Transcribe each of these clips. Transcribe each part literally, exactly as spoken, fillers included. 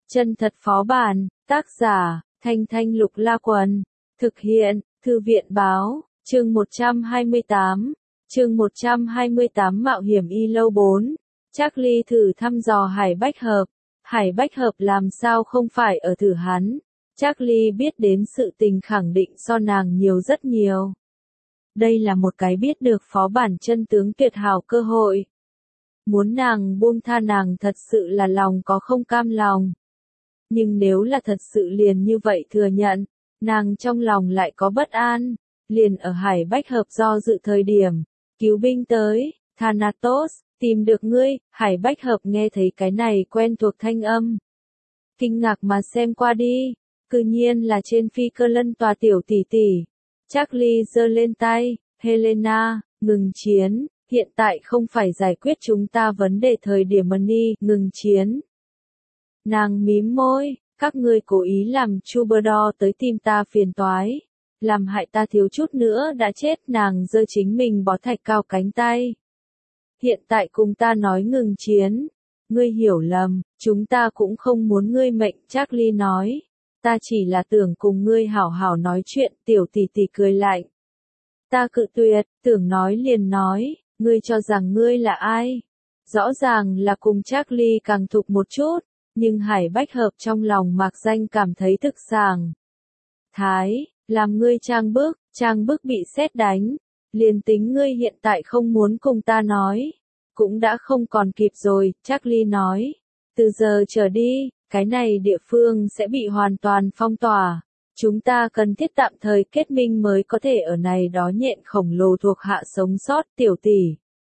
Chân thật phó bản, tác giả, Thanh Thanh Lục La Quần, thực hiện, Thư viện báo, chương một trăm hai mươi tám, chương một trăm hai mươi tám Mạo hiểm y lâu bốn, Charlie thử thăm dò Hải Bách Hợp, Hải Bách Hợp làm sao không phải ở thử hắn, Charlie biết đến sự tình khẳng định so nàng nhiều rất nhiều. Đây là một cái biết được phó bản chân tướng tuyệt hảo cơ hội. Muốn nàng buông tha nàng thật sự là lòng có không cam lòng. Nhưng nếu là thật sự liền như vậy thừa nhận, nàng trong lòng lại có bất an, liền ở Hải Bách Hợp do dự thời điểm, cứu binh tới, Thanatos, tìm được ngươi, Hải Bách Hợp nghe thấy cái này quen thuộc thanh âm. Kinh ngạc mà xem qua đi, cư nhiên là trên phi cơ lân tòa tiểu tỷ tỷ. Charlie giơ lên tay, Helena, ngừng chiến, hiện tại không phải giải quyết chúng ta vấn đề thời điểm Money, ngừng chiến. Nàng mím môi, các ngươi cố ý làm Troubadour tới tìm ta phiền toái, làm hại ta thiếu chút nữa đã chết, nàng giơ chính mình bó thạch cao cánh tay. Hiện tại cùng ta nói ngừng chiến, ngươi hiểu lầm, chúng ta cũng không muốn ngươi mệnh, Charlie nói. Ta chỉ là tưởng cùng ngươi hảo hảo nói chuyện, tiểu tỷ tỷ cười lạnh. Ta cự tuyệt, tưởng nói liền nói, ngươi cho rằng ngươi là ai? Rõ ràng là cùng Charlie càng thục một chút, nhưng Hải Bách Hợp trong lòng mạc danh cảm thấy thực sàng. Thái, làm ngươi trang bức, trang bức bị sét đánh, liền tính ngươi hiện tại không muốn cùng ta nói, cũng đã không còn kịp rồi, Charlie nói. Từ giờ trở đi, cái này địa phương sẽ bị hoàn toàn phong tỏa. Chúng ta cần thiết tạm thời kết minh mới có thể ở này đó nhện khổng lồ thuộc hạ sống sót, tiểu tỷ.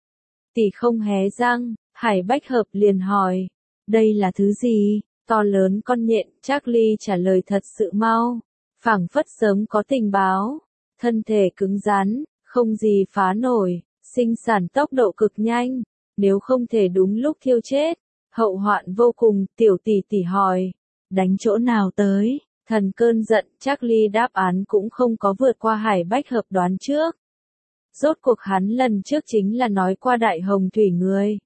Tỷ không hé răng, Hải Bách Hợp liền hỏi. Đây là thứ gì? To lớn con nhện, Charlie trả lời thật sự mau. Phảng phất sớm có tình báo. Thân thể cứng rắn, không gì phá nổi, sinh sản tốc độ cực nhanh. Nếu không thể đúng lúc thiêu chết. Hậu hoạn vô cùng, tiểu tỷ tỷ hỏi. Đánh chỗ nào tới? Thần cơn giận, Charlie đáp án cũng không có vượt qua Hải Bách Hợp đoán trước. Rốt cuộc hắn lần trước chính là nói qua đại hồng thủy người.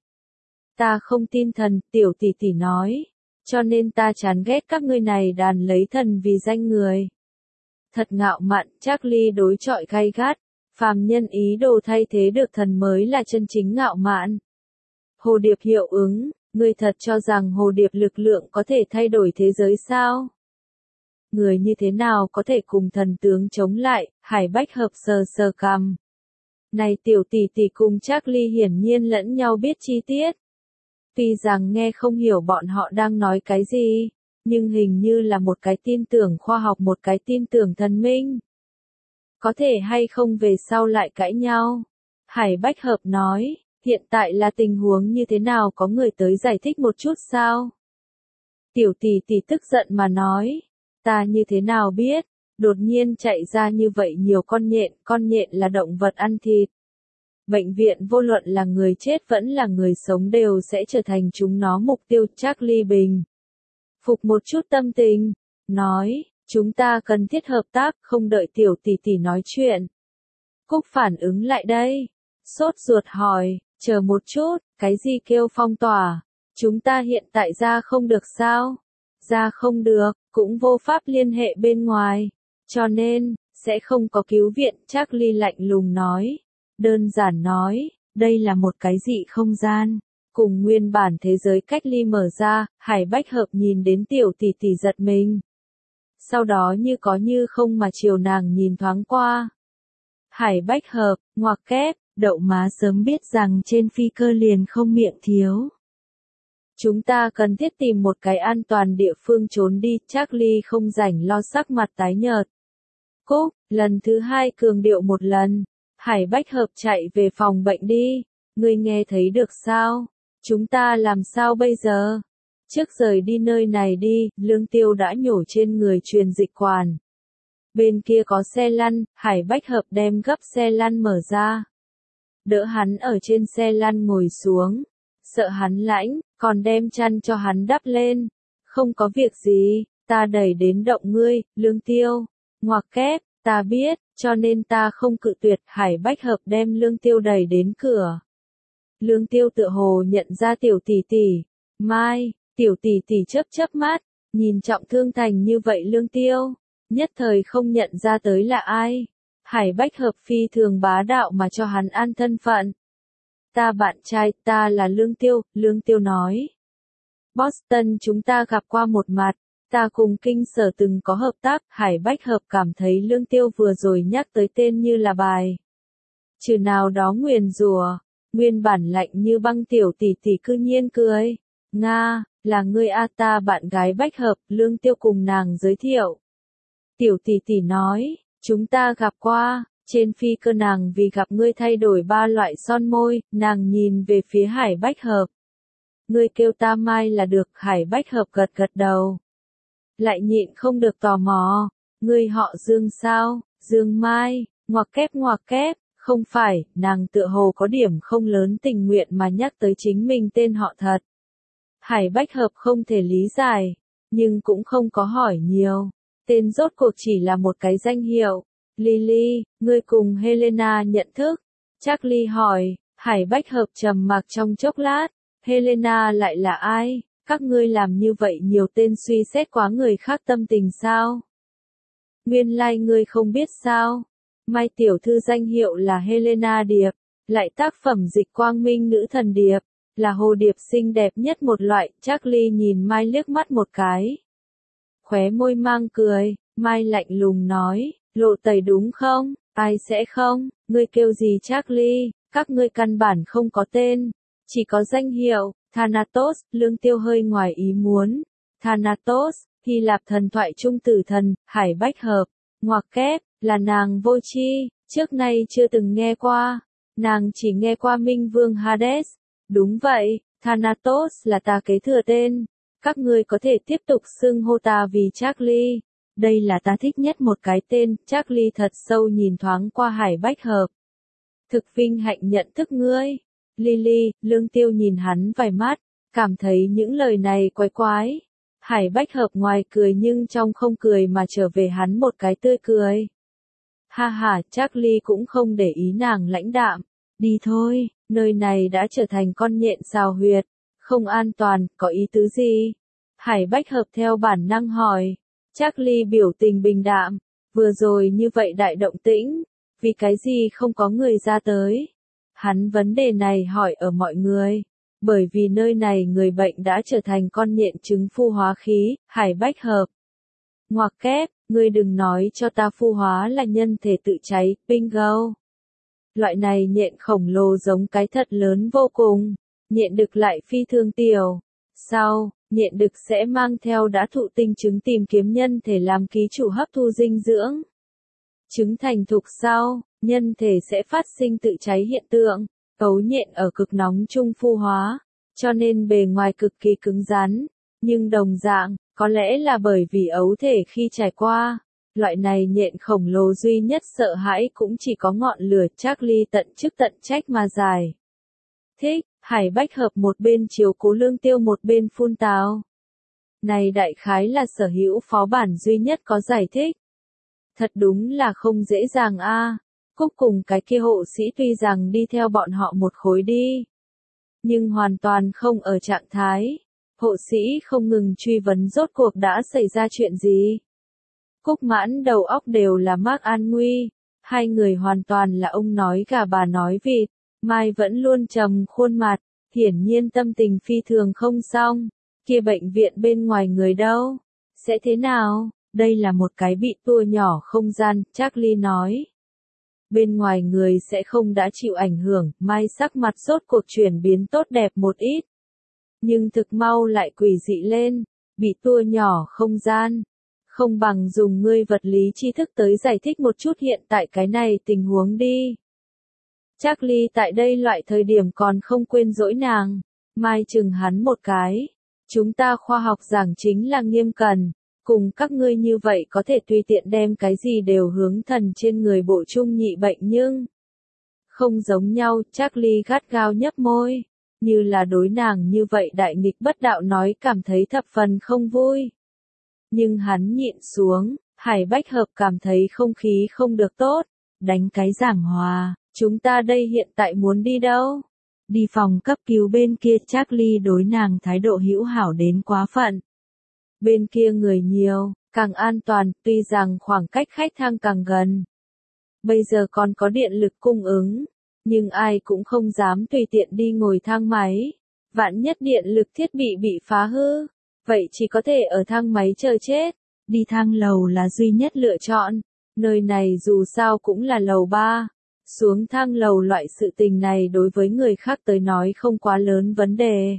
Ta không tin thần, tiểu tỷ tỷ nói. Cho nên ta chán ghét các ngươi này đàn lấy thần vì danh người. Thật ngạo mạn, Charlie đối chọi gay gắt. Phàm nhân ý đồ thay thế được thần mới là chân chính ngạo mạn. Hồ điệp hiệu ứng. Ngươi thật cho rằng hồ điệp lực lượng có thể thay đổi thế giới sao? Người như thế nào có thể cùng thần tướng chống lại? Hải Bách Hợp sờ sờ cằm. Này tiểu tỷ tỷ cùng Charlie hiển nhiên lẫn nhau biết chi tiết. Tuy rằng nghe không hiểu bọn họ đang nói cái gì, nhưng hình như là một cái tin tưởng khoa học, một cái tin tưởng thần minh. Có thể hay không về sau lại cãi nhau? Hải Bách Hợp nói. Hiện tại là tình huống như thế nào, có người tới giải thích một chút sao? Tiểu tỷ tỷ tức giận mà nói. Ta như thế nào biết? Đột nhiên chạy ra như vậy nhiều con nhện, con nhện là động vật ăn thịt. Bệnh viện vô luận là người chết vẫn là người sống đều sẽ trở thành chúng nó mục tiêu. Charlie bình phục một chút tâm tình, nói, chúng ta cần thiết hợp tác, không đợi tiểu tỷ tỷ nói chuyện. Cúc phản ứng lại đây, sốt ruột hỏi. Chờ một chút, cái gì kêu phong tỏa? Chúng ta hiện tại ra không được sao? Ra không được, cũng vô pháp liên hệ bên ngoài. Cho nên, sẽ không có cứu viện, Charlie lạnh lùng nói. Đơn giản nói, đây là một cái dị không gian. Cùng nguyên bản thế giới cách ly mở ra, Hải Bách Hợp nhìn đến tiểu tỷ tỷ giật mình. Sau đó như có như không mà chiều nàng nhìn thoáng qua. Hải Bách Hợp, ngoặc kép. Đậu má sớm biết rằng trên phi cơ liền không miệng thiếu. Chúng ta cần thiết tìm một cái an toàn địa phương trốn đi, Charlie không rảnh lo, sắc mặt tái nhợt. Cúc, lần thứ hai cường điệu một lần. Hải Bách Hợp chạy về phòng bệnh đi. Ngươi nghe thấy được sao? Chúng ta làm sao bây giờ? Trước rời đi nơi này đi, Lương Tiêu đã nhổ trên người truyền dịch quản. Bên kia có xe lăn, Hải Bách Hợp đem gấp xe lăn mở ra. Đỡ hắn ở trên xe lăn ngồi xuống, sợ hắn lạnh, còn đem chăn cho hắn đắp lên. Không có việc gì, ta đẩy đến động ngươi, Lương Tiêu. Ngoặc kép, ta biết, cho nên ta không cự tuyệt. Hải Bách Hợp đem Lương Tiêu đẩy đến cửa. Lương Tiêu tựa hồ nhận ra tiểu tỷ tỷ. Mai, tiểu tỷ tỷ chớp chớp mắt, Nhìn trọng thương thành như vậy Lương Tiêu, nhất thời không nhận ra tới là ai. Hải Bách Hợp phi thường bá đạo mà cho hắn an thân phận. Ta bạn trai, ta là Lương Tiêu, Lương Tiêu nói. Boston chúng ta gặp qua một mặt, ta cùng kinh sở từng có hợp tác. Hải Bách Hợp cảm thấy Lương Tiêu vừa rồi nhắc tới tên như là bài trừ nào đó nguyền rủa. Nguyên bản lạnh như băng tiểu tỷ tỷ cư nhiên cười. Nga, là ngươi a ta bạn gái Bách Hợp, Lương Tiêu cùng nàng giới thiệu. Tiểu tỷ tỷ nói, chúng ta gặp qua, trên phi cơ nàng vì gặp ngươi thay đổi ba loại son môi, nàng nhìn về phía Hải Bách Hợp. Ngươi kêu ta Mai là được. Hải Bách Hợp gật gật đầu. Lại nhịn không được tò mò, ngươi họ Dương sao? Dương Mai, ngoặc kép ngoặc kép, không phải, nàng tựa hồ có điểm không lớn tình nguyện mà nhắc tới chính mình tên họ thật. Hải Bách Hợp không thể lý giải, nhưng cũng không có hỏi nhiều. Tên rốt cuộc chỉ là một cái danh hiệu. Lily, ngươi cùng Helena nhận thức? Charlie hỏi. Hải Bách Hợp trầm mặc trong chốc lát. Helena lại là ai? Các ngươi làm như vậy nhiều tên suy xét quá người khác tâm tình sao? Nguyên lai like ngươi không biết sao? Mai tiểu thư danh hiệu là Helena Điệp, lại tác phẩm dịch quang minh nữ thần điệp, là hồ điệp xinh đẹp nhất một loại. Charlie nhìn Mai liếc mắt một cái. Khóe môi mang cười, Mai lạnh lùng nói, lộ tẩy đúng không? Ai sẽ không? Ngươi kêu gì Charlie? Các ngươi căn bản không có tên, chỉ có danh hiệu. Thanatos. Lương Tiêu hơi ngoài ý muốn. Thanatos, Hy Lạp thần thoại trung tử thần. Hải Bách Hợp, ngoặc kép, là nàng vô tri, trước nay chưa từng nghe qua. Nàng chỉ nghe qua Minh Vương Hades. Đúng vậy, Thanatos là ta kế thừa tên. Các ngươi có thể tiếp tục xưng hô ta vì Charlie. Đây là ta thích nhất một cái tên. Charlie thật sâu nhìn thoáng qua Hải Bách Hợp. Thực vinh hạnh nhận thức ngươi. Lily, Lương Tiêu nhìn hắn vài mắt, cảm thấy những lời này quái quái. Hải Bách Hợp ngoài cười nhưng trong không cười mà trở về hắn một cái tươi cười. Ha ha, Charlie cũng không để ý nàng lãnh đạm. Đi thôi, nơi này đã trở thành con nhện xào huyệt, không an toàn, có ý tứ gì? Hải Bách Hợp theo bản năng hỏi. Charlie biểu tình bình đạm, vừa rồi như vậy đại động tĩnh, vì cái gì không có người ra tới? Hắn vấn đề này hỏi ở mọi người, bởi vì nơi này người bệnh đã trở thành con nhện trứng phu hóa khí. Hải Bách Hợp, ngoặc kép, ngươi đừng nói cho ta phu hóa là nhân thể tự cháy. Bingo. Loại này nhện khổng lồ giống cái thật lớn vô cùng, nhện đực lại phi thường tiểu. Sau, nhện đực sẽ mang theo đã thụ tinh trứng tìm kiếm nhân thể làm ký chủ hấp thu dinh dưỡng. Trứng thành thục sau, nhân thể sẽ phát sinh tự cháy hiện tượng. Ấu nhện ở cực nóng trung phu hóa, cho nên bề ngoài cực kỳ cứng rắn, nhưng đồng dạng, có lẽ là bởi vì ấu thể khi trải qua, loại này nhện khổng lồ duy nhất sợ hãi cũng chỉ có ngọn lửa. Charlie tận chức tận trách mà giải thích. Hải Bách Hợp một bên chiếu cố Lương Tiêu một bên phun tào. Này đại khái là sở hữu phó bản duy nhất có giải thích. Thật đúng là không dễ dàng a. À. Cúc cùng cái kia hộ sĩ tuy rằng đi theo bọn họ một khối đi, nhưng hoàn toàn không ở trạng thái. Hộ sĩ không ngừng truy vấn rốt cuộc đã xảy ra chuyện gì. Cúc mãn đầu óc đều là Mark an nguy. Hai người hoàn toàn là ông nói gà bà nói vịt. Mai vẫn luôn trầm khuôn mặt, hiển nhiên tâm tình phi thường không xong. Kia bệnh viện bên ngoài người đâu? Sẽ thế nào? Đây là một cái bị tua nhỏ không gian, Charlie nói. Bên ngoài người sẽ không đã chịu ảnh hưởng. Mai sắc mặt rốt cuộc chuyển biến tốt đẹp một ít. Nhưng thực mau lại quỷ dị lên. Bị tua nhỏ không gian. Không bằng dùng ngươi vật lý tri thức tới giải thích một chút hiện tại cái này tình huống đi. Charlie tại đây loại thời điểm còn không quên dỗi nàng. Mai chừng hắn một cái. Chúng ta khoa học giảng chính là nghiêm cẩn. Cùng các ngươi như vậy có thể tùy tiện đem cái gì đều hướng thần trên người bộ chung nhị bệnh nhưng không giống nhau. Charlie gắt gao nhấp môi, như là đối nàng như vậy đại nghịch bất đạo nói cảm thấy thập phần không vui. Nhưng hắn nhịn xuống. Hải Bách Hợp cảm thấy không khí không được tốt, đánh cái giảng hòa. Chúng ta đây hiện tại muốn đi đâu? Đi phòng cấp cứu bên kia. Charlie đối nàng thái độ hữu hảo đến quá phận. Bên kia người nhiều, càng an toàn, tuy rằng khoảng cách khách thang càng gần. Bây giờ còn có điện lực cung ứng, nhưng ai cũng không dám tùy tiện đi ngồi thang máy. Vạn nhất điện lực thiết bị bị phá hư, vậy chỉ có thể ở thang máy chờ chết. Đi thang lầu là duy nhất lựa chọn. Nơi này dù sao cũng là lầu ba. Xuống thang lầu loại sự tình này đối với người khác tới nói không quá lớn vấn đề.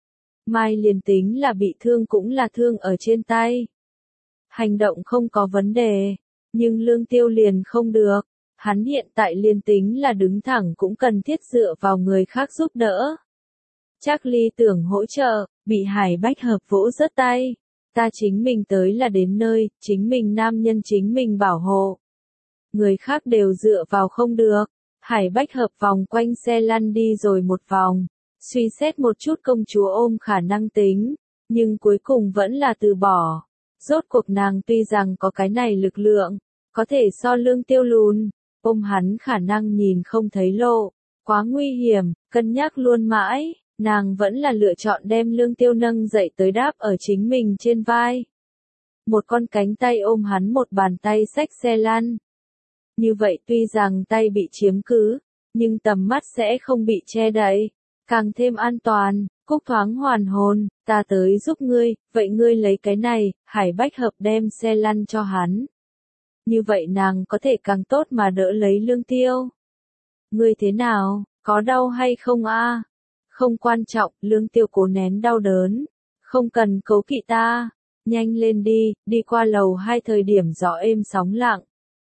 Mai liền tính là bị thương cũng là thương ở trên tay. Hành động không có vấn đề, nhưng Lương Tiêu liền không được. Hắn hiện tại liền tính là đứng thẳng cũng cần thiết dựa vào người khác giúp đỡ. Charlie tưởng hỗ trợ, bị Hải Bách Hợp vỗ rớt tay. Ta chính mình tới là đến nơi, chính mình nam nhân chính mình bảo hộ. Người khác đều dựa vào không được. Hải Bách Hợp vòng quanh xe lăn đi rồi một vòng. Suy xét một chút công chúa ôm khả năng tính, nhưng cuối cùng vẫn là từ bỏ. Rốt cuộc nàng tuy rằng có cái này lực lượng, có thể so Lương Tiêu lùn, ôm hắn khả năng nhìn không thấy lộ, quá nguy hiểm, cân nhắc luôn mãi, nàng vẫn là lựa chọn đem Lương Tiêu nâng dậy tới đáp ở chính mình trên vai. Một con cánh tay ôm hắn, một bàn tay xách xe lăn. Như vậy tuy rằng tay bị chiếm cứ, nhưng tầm mắt sẽ không bị che đậy, càng thêm an toàn. Cúc thoáng hoàn hồn, ta tới giúp ngươi, vậy ngươi lấy cái này. Hải Bách Hợp đem xe lăn cho hắn. Như vậy nàng có thể càng tốt mà đỡ lấy Lương Tiêu. Ngươi thế nào, có đau hay không a? Không quan trọng, Lương Tiêu cố nén đau đớn. Không cần cố kỵ ta, nhanh lên đi, đi qua lầu hai thời điểm gió êm sóng lặng.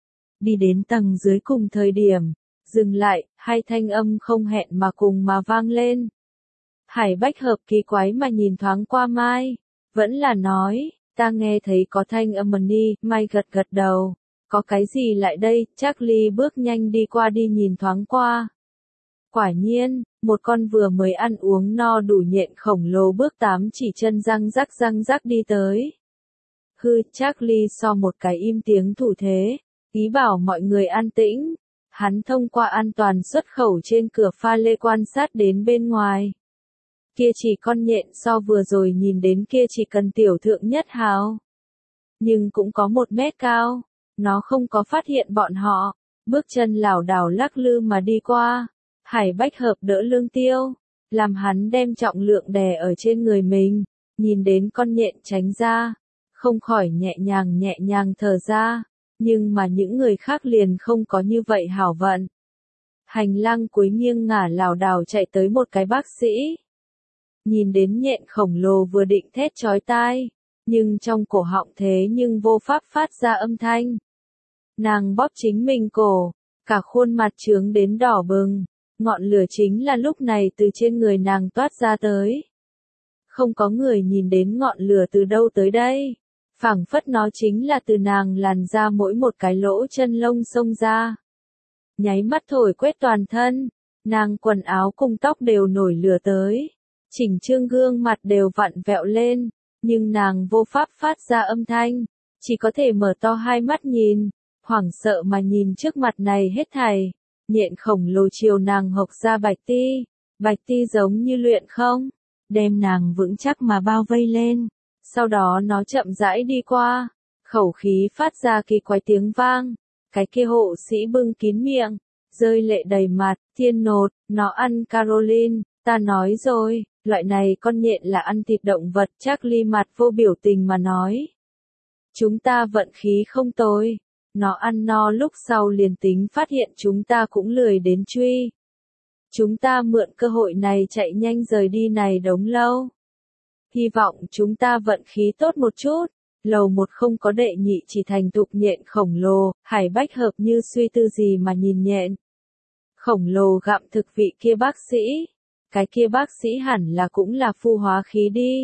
Đi đến tầng dưới cùng thời điểm, dừng lại, hai thanh âm không hẹn mà cùng mà vang lên. Hải Bách Hợp kỳ quái mà nhìn thoáng qua Mai, vẫn là nói, ta nghe thấy có thanh âm ni. Mai gật gật đầu, có cái gì lại đây? Charlie bước nhanh đi qua đi nhìn thoáng qua. Quả nhiên, một con vừa mới ăn uống no đủ nhện khổng lồ bước tám chỉ chân răng rắc răng rắc đi tới. Hư, Charlie so một cái im tiếng thủ thế, ý bảo mọi người an tĩnh. Hắn thông qua an toàn xuất khẩu trên cửa pha lê quan sát đến bên ngoài. Kia chỉ con nhện so vừa rồi nhìn đến kia chỉ cần tiểu thượng nhất hào. Nhưng cũng có một mét cao, nó không có phát hiện bọn họ, bước chân lảo đảo lắc lư mà đi qua. Hải Bách Hợp đỡ Lương Tiêu, làm hắn đem trọng lượng đè ở trên người mình, nhìn đến con nhện tránh ra, không khỏi nhẹ nhàng nhẹ nhàng thở ra, nhưng mà những người khác liền không có như vậy hảo vận. Hành lang cuối nghiêng ngả lảo đảo chạy tới một cái bác sĩ. Nhìn đến nhện khổng lồ vừa định thét chói tai, nhưng trong cổ họng thế nhưng vô pháp phát ra âm thanh. Nàng bóp chính mình cổ, cả khuôn mặt trướng đến đỏ bừng, ngọn lửa chính là lúc này từ trên người nàng toát ra tới. Không có người nhìn đến ngọn lửa từ đâu tới đây, phảng phất nó chính là từ nàng làn ra mỗi một cái lỗ chân lông xông ra. Nháy mắt thổi quét toàn thân, nàng quần áo cùng tóc đều nổi lửa tới. Chỉnh trương gương mặt đều vặn vẹo lên, nhưng nàng vô pháp phát ra âm thanh, chỉ có thể mở to hai mắt nhìn, hoảng sợ mà nhìn trước mặt này hết thảy. Nhện khổng lồ chiều nàng hộc ra bạch ti, bạch ti giống như luyện không, đem nàng vững chắc mà bao vây lên, sau đó nó chậm rãi đi qua, khẩu khí phát ra kỳ quái tiếng vang, cái kia hộ sĩ bưng kín miệng, rơi lệ đầy mặt. Thiên nột, nó ăn Caroline, ta nói rồi. Loại này con nhện là ăn thịt động vật. Charlie mặt vô biểu tình mà nói. Chúng ta vận khí không tồi. Nó ăn no lúc sau liền tính phát hiện chúng ta cũng lười đến truy. Chúng ta mượn cơ hội này chạy nhanh rời đi này đống lâu. Hy vọng chúng ta vận khí tốt một chút. Lầu một không có đệ nhị chỉ thành thục nhện khổng lồ. Hải Bách Hợp như suy tư gì mà nhìn nhện khổng lồ gặm thực vị kia bác sĩ. Cái kia bác sĩ hẳn là cũng là phu hóa khí đi.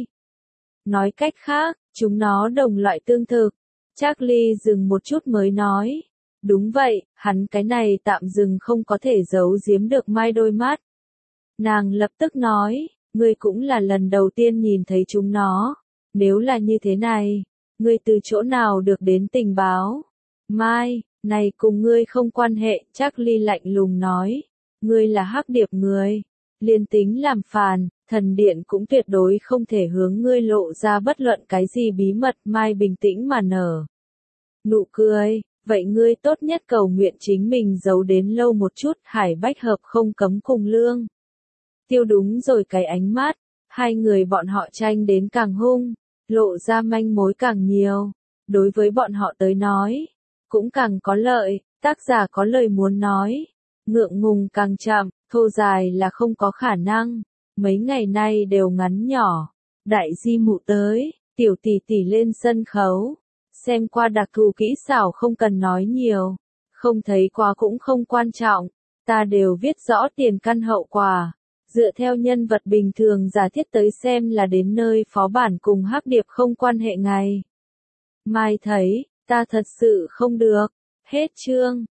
Nói cách khác, chúng nó đồng loại tương thực. Charlie dừng một chút mới nói. Đúng vậy, hắn cái này tạm dừng không có thể giấu giếm được Mai đôi mắt. Nàng lập tức nói, ngươi cũng là lần đầu tiên nhìn thấy chúng nó. Nếu là như thế này, ngươi từ chỗ nào được đến tình báo? Mai, này cùng ngươi không quan hệ, Charlie lạnh lùng nói. Ngươi là hắc điệp người. Liên tính làm phàn, thần điện cũng tuyệt đối không thể hướng ngươi lộ ra bất luận cái gì bí mật. Mai bình tĩnh mà nở nụ cười, vậy ngươi tốt nhất cầu nguyện chính mình giấu đến lâu một chút. Hải Bách Hợp không cấm cùng Lương Tiêu đúng rồi cái ánh mắt, hai người bọn họ tranh đến càng hung, lộ ra manh mối càng nhiều. Đối với bọn họ tới nói, cũng càng có lợi. Tác giả có lời muốn nói, ngượng ngùng càng chậm, thô dài là không có khả năng. Mấy ngày nay đều ngắn nhỏ. Đại di mụ tới, tiểu tỷ tỷ lên sân khấu. Xem qua đặc thù kỹ xảo không cần nói nhiều. Không thấy qua cũng không quan trọng. Ta đều viết rõ tiền căn hậu quả. Dựa theo nhân vật bình thường giả thiết tới xem là đến nơi phó bản cùng hắc điệp không quan hệ ngày. Mai thấy, ta thật sự không được. Hết chương.